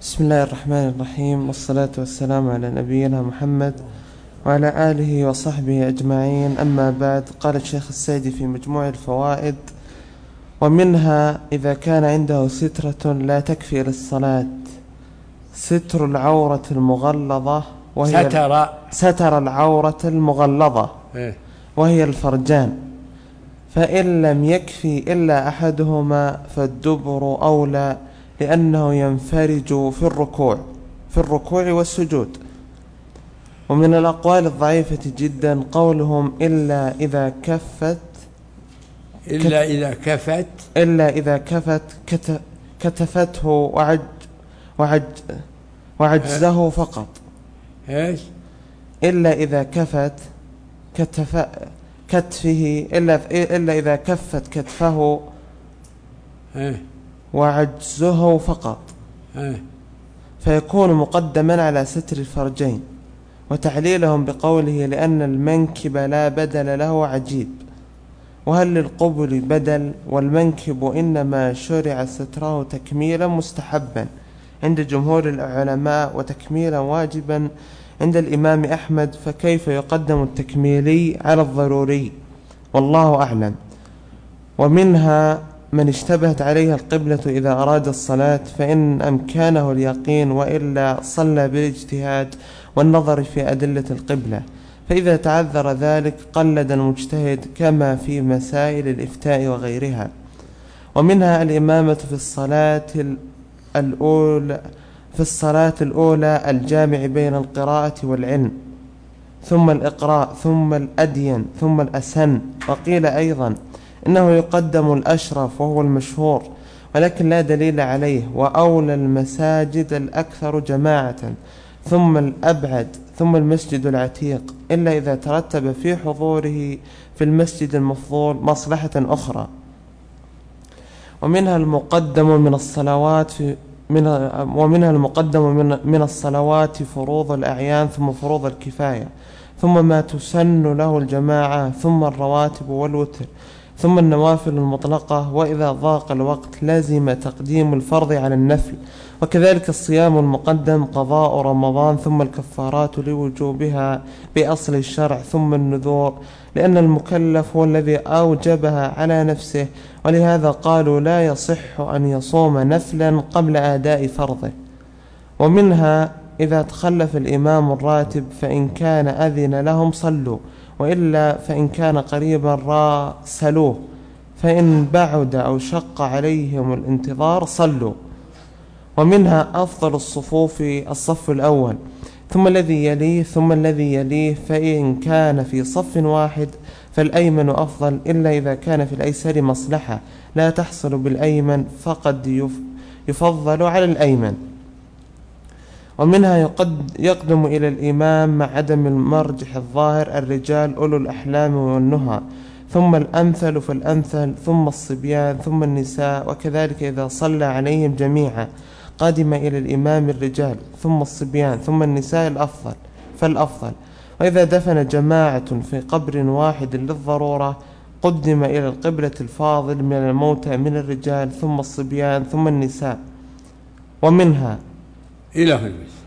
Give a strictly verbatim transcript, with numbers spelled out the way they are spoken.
بسم الله الرحمن الرحيم، والصلاة والسلام على نبينا محمد وعلى آله وصحبه أجمعين. أما بعد، قال الشيخ السيدي في مجموع الفوائد: ومنها إذا كان عنده سترة لا تكفي للصلاة، ستر العورة المغلظة وهي ستر ستر العورة المغلظة وهي الفرجان، فإن لم يكفي إلا أحدهما فالدبر أولى، لأنه ينفرج في الركوع في الركوع والسجود. ومن الأقوال الضعيفة جدا قولهم إلا إذا كفت إلا إذا كفت إلا إذا كفت كت كتفته وعج وعج وعجزه فقط. إيش؟ إلا إذا كفت كتف كتفه إلا إلا إذا كفت كتفه إيه؟ وعجزه فقط، إيه؟ فيكون مقدما على ستر الفرجين. وتعليلهم بقوله لأن المنكب لا بدل له عجيب. وهل للقبل بدل؟ والمنكب إنما شرع ستره تكميلا مستحبا عند جمهور العلماء وتكميلا واجبا عند الإمام أحمد، فكيف يقدم التكميلي على الضروري؟ والله أعلم. ومنها من اشتبهت عليه القبلة إذا أراد الصلاة، فإن أمكانه اليقين، وإلا صلى بالاجتهاد والنظر في أدلة القبلة، فإذا تعذر ذلك قلد المجتهد كما في مسائل الإفتاء وغيرها. ومنها الإمامة في الصلاة الأولى في الصلاة الأولى الجامع بين القراءة والعلم، ثم الإقراء، ثم الأدين، ثم الأسن. وقيل أيضا إنه يقدم الأشرف وهو المشهور، ولكن لا دليل عليه. وأولى المساجد الأكثر جماعة، ثم الأبعد، ثم المسجد العتيق، إلا إذا ترتب في حضوره في المسجد المفضول مصلحة أخرى. ومنها المقدم من الصلوات في من ومنها المقدم من من الصلوات فروض الأعيان، ثم فروض الكفاية، ثم ما تسن له الجماعة، ثم الرواتب والوتر، ثم النوافل المطلقة. وإذا ضاق الوقت لازم تقديم الفرض على النفل. وكذلك الصيام المقدم قضاء رمضان، ثم الكفارات لوجوبها بأصل الشرع، ثم النذور، لأن المكلف هو الذي أوجبها على نفسه، ولهذا قالوا لا يصح أن يصوم نفلا قبل أداء فرضه. ومنها إذا تخلف الإمام الراتب، فإن كان أذن لهم صلوا، وإلا فإن كان قريبا راسلوه، فإن بعد أو شق عليهم الانتظار صلوا. ومنها أفضل الصفوف الصف الأول، ثم الذي يليه، ثم الذي يليه، فإن كان في صف واحد فالأيمن أفضل، إلا إذا كان في الأيسر مصلحة لا تحصل بالأيمن فقد يفضل على الأيمن. ومنها يقد يقدم إلى الإمام مع عدم المرجح الظاهر الرجال أولو الأحلام والنهى، ثم الأمثل فالأمثل، ثم الصبيان، ثم النساء. وكذلك إذا صلى عليهم جميعا قادم إلى الإمام الرجال، ثم الصبيان، ثم النساء الأفضل فالأفضل. وإذا دفن جماعة في قبر واحد للضرورة قدم إلى القبلة الفاضل من الموتى من الرجال، ثم الصبيان، ثم النساء. ومنها إلى هنا.